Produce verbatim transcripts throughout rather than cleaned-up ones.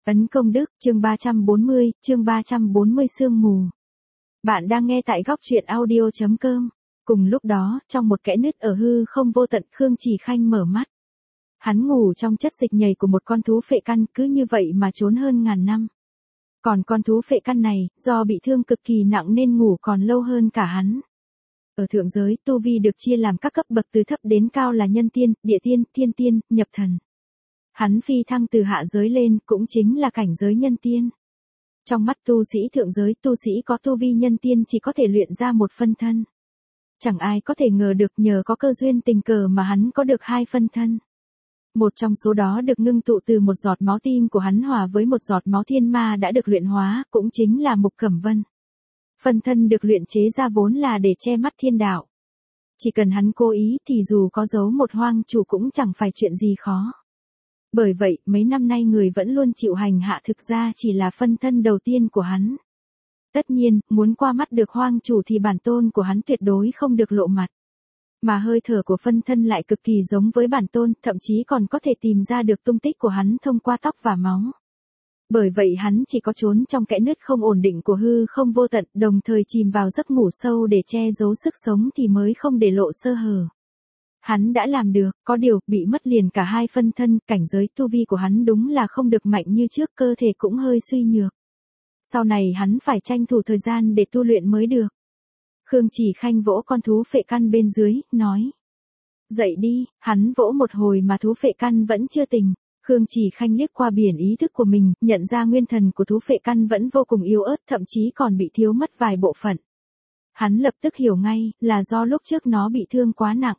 Ấn Công Đức, chương ba trăm bốn mươi, chương ba trăm bốn mươi sương mù. Bạn đang nghe tại góc truyện audio chấm com. Cùng lúc đó, trong một kẽ nứt ở hư không vô tận, Khương Chỉ Khanh mở mắt. Hắn ngủ trong chất dịch nhầy của một con thú phệ căn, cứ như vậy mà trốn hơn ngàn năm. Còn con thú phệ căn này, do bị thương cực kỳ nặng nên ngủ còn lâu hơn cả hắn. Ở thượng giới, tu vi được chia làm các cấp bậc từ thấp đến cao là nhân tiên, địa tiên, thiên tiên, nhập thần. Hắn phi thăng từ hạ giới lên cũng chính là cảnh giới nhân tiên. Trong mắt tu sĩ thượng giới, tu sĩ có tu vi nhân tiên chỉ có thể luyện ra một phân thân. Chẳng ai có thể ngờ được nhờ có cơ duyên tình cờ mà hắn có được hai phân thân. Một trong số đó được ngưng tụ từ một giọt máu tim của hắn hòa với một giọt máu thiên ma đã được luyện hóa, cũng chính là Mục Cẩm Vân. Phân thân được luyện chế ra vốn là để che mắt thiên đạo. Chỉ cần hắn cố ý thì dù có giấu một hoang chủ cũng chẳng phải chuyện gì khó. Bởi vậy, mấy năm nay người vẫn luôn chịu hành hạ thực ra chỉ là phân thân đầu tiên của hắn. Tất nhiên, muốn qua mắt được hoang chủ thì bản tôn của hắn tuyệt đối không được lộ mặt. Mà hơi thở của phân thân lại cực kỳ giống với bản tôn, thậm chí còn có thể tìm ra được tung tích của hắn thông qua tóc và máu. Bởi vậy hắn chỉ có trốn trong kẽ nứt không ổn định của hư không vô tận, đồng thời chìm vào giấc ngủ sâu để che giấu sức sống thì mới không để lộ sơ hở. Hắn đã làm được, có điều, bị mất liền cả hai phân thân, cảnh giới tu vi của hắn đúng là không được mạnh như trước, cơ thể cũng hơi suy nhược. Sau này hắn phải tranh thủ thời gian để tu luyện mới được. Khương Chỉ Khanh vỗ con thú phệ căn bên dưới, nói. Dậy đi, hắn vỗ một hồi mà thú phệ căn vẫn chưa tỉnh. Khương Chỉ Khanh liếc qua biển ý thức của mình, nhận ra nguyên thần của thú phệ căn vẫn vô cùng yếu ớt, thậm chí còn bị thiếu mất vài bộ phận. Hắn lập tức hiểu ngay, là do lúc trước nó bị thương quá nặng.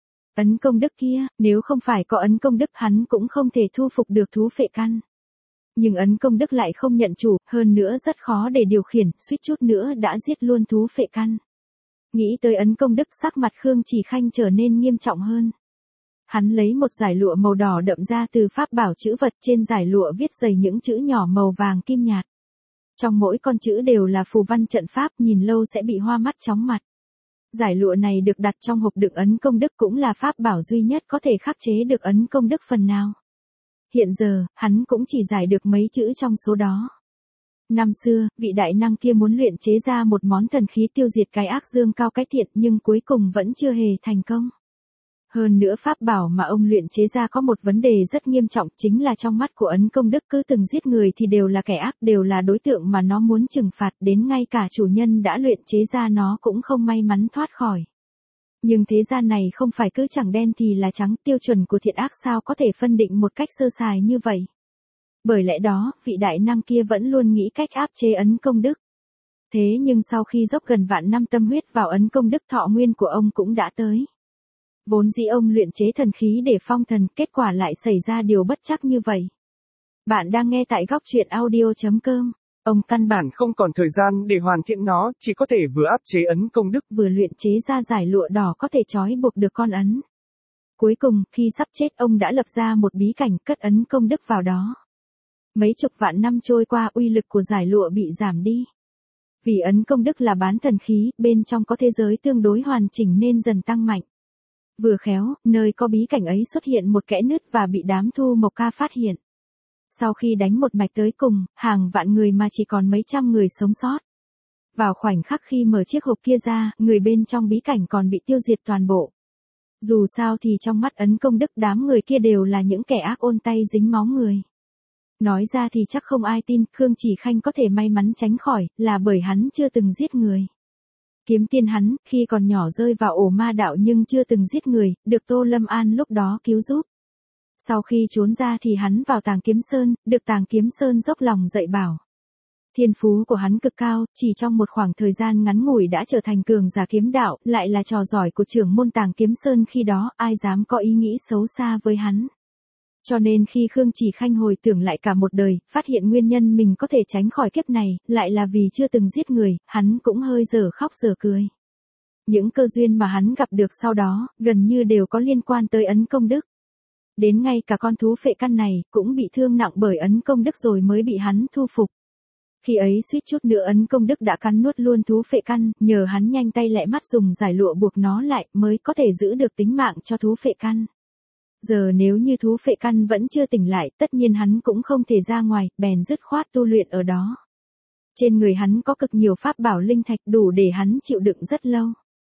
Ấn Công Đức kia, nếu không phải có Ấn Công Đức hắn cũng không thể thu phục được thú phệ căn. Nhưng Ấn Công Đức lại không nhận chủ, hơn nữa rất khó để điều khiển, suýt chút nữa đã giết luôn thú phệ căn. Nghĩ tới Ấn Công Đức, sắc mặt Khương Chỉ Khanh trở nên nghiêm trọng hơn. Hắn lấy một dải lụa màu đỏ đậm ra từ pháp bảo chữ vật, trên dải lụa viết dày những chữ nhỏ màu vàng kim nhạt. Trong mỗi con chữ đều là phù văn trận pháp, nhìn lâu sẽ bị hoa mắt chóng mặt. Giải lụa này được đặt trong hộp đựng Ấn Công Đức, cũng là pháp bảo duy nhất có thể khắc chế được Ấn Công Đức phần nào. Hiện giờ, hắn cũng chỉ giải được mấy chữ trong số đó. Năm xưa, vị đại năng kia muốn luyện chế ra một món thần khí tiêu diệt cái ác dương cao cái thiện, nhưng cuối cùng vẫn chưa hề thành công. Hơn nữa pháp bảo mà ông luyện chế ra có một vấn đề rất nghiêm trọng, chính là trong mắt của Ấn Công Đức cứ từng giết người thì đều là kẻ ác, đều là đối tượng mà nó muốn trừng phạt, đến ngay cả chủ nhân đã luyện chế ra nó cũng không may mắn thoát khỏi. Nhưng thế gian này không phải cứ chẳng đen thì là trắng, tiêu chuẩn của thiện ác sao có thể phân định một cách sơ sài như vậy. Bởi lẽ đó, vị đại năng kia vẫn luôn nghĩ cách áp chế Ấn Công Đức. Thế nhưng sau khi dốc gần vạn năm tâm huyết vào Ấn Công Đức, thọ nguyên của ông cũng đã tới. Vốn dĩ ông luyện chế thần khí để phong thần, kết quả lại xảy ra điều bất trắc như vậy. Bạn đang nghe tại góc truyện audio chấm com. Ông căn bản không còn thời gian để hoàn thiện nó, chỉ có thể vừa áp chế Ấn Công Đức, vừa luyện chế ra giải lụa đỏ có thể trói buộc được con ấn. Cuối cùng, khi sắp chết ông đã lập ra một bí cảnh cất Ấn Công Đức vào đó. Mấy chục vạn năm trôi qua, uy lực của giải lụa bị giảm đi. Vì Ấn Công Đức là bán thần khí, bên trong có thế giới tương đối hoàn chỉnh nên dần tăng mạnh. Vừa khéo, nơi có bí cảnh ấy xuất hiện một kẽ nứt và bị đám Thu Mộc Ca phát hiện. Sau khi đánh một mạch tới cùng, hàng vạn người mà chỉ còn mấy trăm người sống sót. Vào khoảnh khắc khi mở chiếc hộp kia ra, người bên trong bí cảnh còn bị tiêu diệt toàn bộ. Dù sao thì trong mắt Ấn Công Đức, đám người kia đều là những kẻ ác ôn tay dính máu người. Nói ra thì chắc không ai tin, Khương Chỉ Khanh có thể may mắn tránh khỏi, là bởi hắn chưa từng giết người. Kiếm tiên hắn, khi còn nhỏ rơi vào ổ ma đạo nhưng chưa từng giết người, được Tô Lâm An lúc đó cứu giúp. Sau khi trốn ra thì hắn vào Tàng Kiếm Sơn, được Tàng Kiếm Sơn dốc lòng dạy bảo. Thiên phú của hắn cực cao, chỉ trong một khoảng thời gian ngắn ngủi đã trở thành cường giả kiếm đạo, lại là trò giỏi của trưởng môn Tàng Kiếm Sơn khi đó, ai dám có ý nghĩ xấu xa với hắn. Cho nên khi Khương Chỉ Khanh hồi tưởng lại cả một đời, phát hiện nguyên nhân mình có thể tránh khỏi kiếp này, lại là vì chưa từng giết người, hắn cũng hơi dở khóc dở cười. Những cơ duyên mà hắn gặp được sau đó, gần như đều có liên quan tới Ấn Công Đức. Đến ngay cả con thú phệ căn này, cũng bị thương nặng bởi Ấn Công Đức rồi mới bị hắn thu phục. Khi ấy suýt chút nữa Ấn Công Đức đã cắn nuốt luôn thú phệ căn, nhờ hắn nhanh tay lẹ mắt dùng giải lụa buộc nó lại, mới có thể giữ được tính mạng cho thú phệ căn. Giờ nếu như thú phệ căn vẫn chưa tỉnh lại, tất nhiên hắn cũng không thể ra ngoài, bèn dứt khoát tu luyện ở đó. Trên người hắn có cực nhiều pháp bảo linh thạch đủ để hắn chịu đựng rất lâu.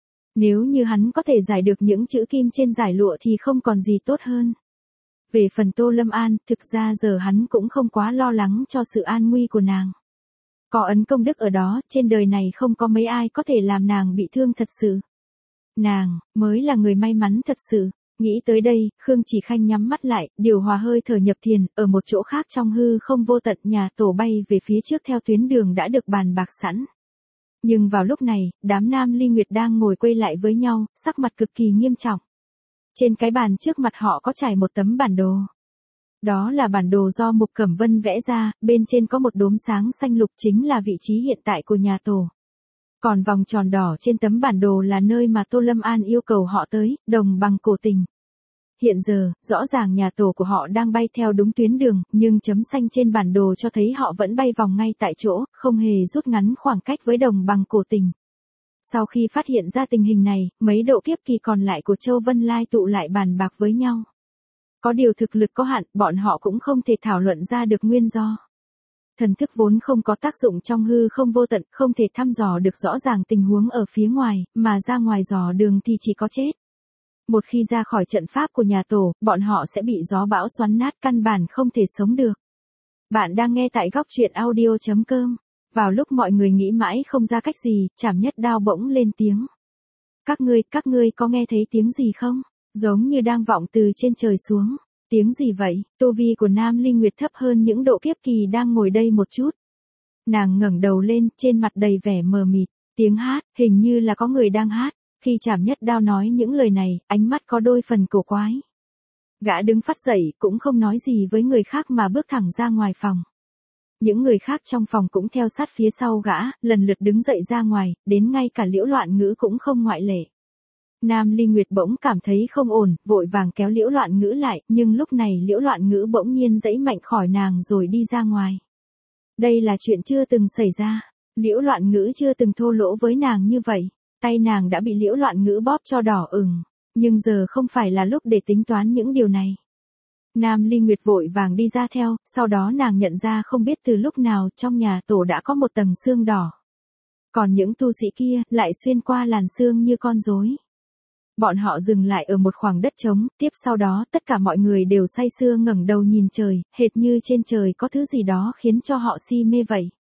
Nếu như hắn có thể giải được những chữ kim trên giải lụa thì không còn gì tốt hơn. Về phần Tô Lâm An, thực ra giờ hắn cũng không quá lo lắng cho sự an nguy của nàng. Có ấn công đức ở đó, trên đời này không có mấy ai có thể làm nàng bị thương thật sự. Nàng, mới là người may mắn thật sự. Nghĩ tới đây, Khương Chỉ Khanh nhắm mắt lại, điều hòa hơi thở nhập thiền, ở một chỗ khác trong hư không vô tận nhà tổ bay về phía trước theo tuyến đường đã được bàn bạc sẵn. Nhưng vào lúc này, đám Nam Ly Nguyệt đang ngồi quay lại với nhau, sắc mặt cực kỳ nghiêm trọng. Trên cái bàn trước mặt họ có trải một tấm bản đồ. Đó là bản đồ do Mục Cẩm Vân vẽ ra, bên trên có một đốm sáng xanh lục chính là vị trí hiện tại của nhà tổ. Còn vòng tròn đỏ trên tấm bản đồ là nơi mà Tô Lâm An yêu cầu họ tới, đồng bằng cổ tình. Hiện giờ, rõ ràng nhà tổ của họ đang bay theo đúng tuyến đường, nhưng chấm xanh trên bản đồ cho thấy họ vẫn bay vòng ngay tại chỗ, không hề rút ngắn khoảng cách với đồng bằng cổ tình. Sau khi phát hiện ra tình hình này, mấy độ kiếp kỳ còn lại của Châu Vân Lai tụ lại bàn bạc với nhau. Có điều thực lực có hạn, bọn họ cũng không thể thảo luận ra được nguyên do. Thần thức vốn không có tác dụng trong hư không vô tận, không thể thăm dò được rõ ràng tình huống ở phía ngoài, mà ra ngoài dò đường thì chỉ có chết. Một khi ra khỏi trận pháp của nhà tổ, bọn họ sẽ bị gió bão xoắn nát, căn bản không thể sống được. Bạn đang nghe tại góc truyện audio chấm com. Vào lúc mọi người nghĩ mãi không ra cách gì, Trảm Nhất Đao bỗng lên tiếng. Các ngươi, các ngươi có nghe thấy tiếng gì không? Giống như đang vọng từ trên trời xuống. Tiếng gì vậy? Tu vi của Nam Linh Nguyệt thấp hơn những độ kiếp kỳ đang ngồi đây một chút. Nàng ngẩng đầu lên, trên mặt đầy vẻ mờ mịt. Tiếng hát, hình như là có người đang hát. Khi Trảm Nhất Đao nói những lời này, ánh mắt có đôi phần cổ quái. Gã đứng phát dậy, cũng không nói gì với người khác mà bước thẳng ra ngoài phòng. Những người khác trong phòng cũng theo sát phía sau gã, lần lượt đứng dậy ra ngoài, đến ngay cả Liễu Loạn Ngữ cũng không ngoại lệ. Nam Ly Nguyệt bỗng cảm thấy không ổn, vội vàng kéo Liễu Loạn Ngữ lại, nhưng lúc này Liễu Loạn Ngữ bỗng nhiên giãy mạnh khỏi nàng rồi đi ra ngoài. Đây là chuyện chưa từng xảy ra. Liễu Loạn Ngữ chưa từng thô lỗ với nàng như vậy. Tay nàng đã bị Liễu Loạn Ngữ bóp cho đỏ ửng, nhưng giờ không phải là lúc để tính toán những điều này. Nam Ly Nguyệt vội vàng đi ra theo, sau đó nàng nhận ra không biết từ lúc nào trong nhà tổ đã có một tầng xương đỏ. Còn những tu sĩ kia lại xuyên qua làn xương như con rối. Bọn họ dừng lại ở một khoảng đất trống, tiếp sau đó tất cả mọi người đều say sưa ngẩng đầu nhìn trời, hệt như trên trời có thứ gì đó khiến cho họ si mê vậy.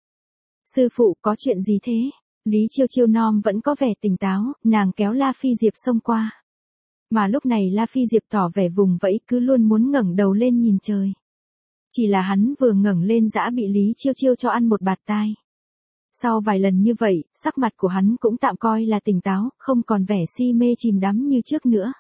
Sư phụ, có chuyện gì thế? Lý Chiêu Chiêu non vẫn có vẻ tỉnh táo, nàng kéo La Phi Diệp xông qua. Mà lúc này La Phi Diệp tỏ vẻ vùng vẫy, cứ luôn muốn ngẩng đầu lên nhìn trời. Chỉ là hắn vừa ngẩng lên dã bị Lý Chiêu Chiêu cho ăn một bạt tai. Sau vài lần như vậy, sắc mặt của hắn cũng tạm coi là tỉnh táo, không còn vẻ si mê chìm đắm như trước nữa.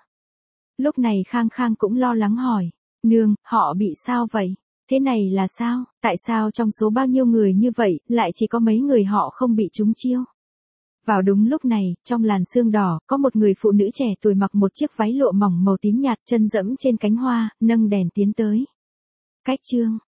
Lúc này Khang Khang cũng lo lắng hỏi, nương, họ bị sao vậy? Thế này là sao? Tại sao trong số bao nhiêu người như vậy, lại chỉ có mấy người họ không bị trúng chiêu? Vào đúng lúc này, trong làn sương đỏ, có một người phụ nữ trẻ tuổi mặc một chiếc váy lụa mỏng màu tím nhạt, chân dẫm trên cánh hoa, nâng đèn tiến tới. Cách chương,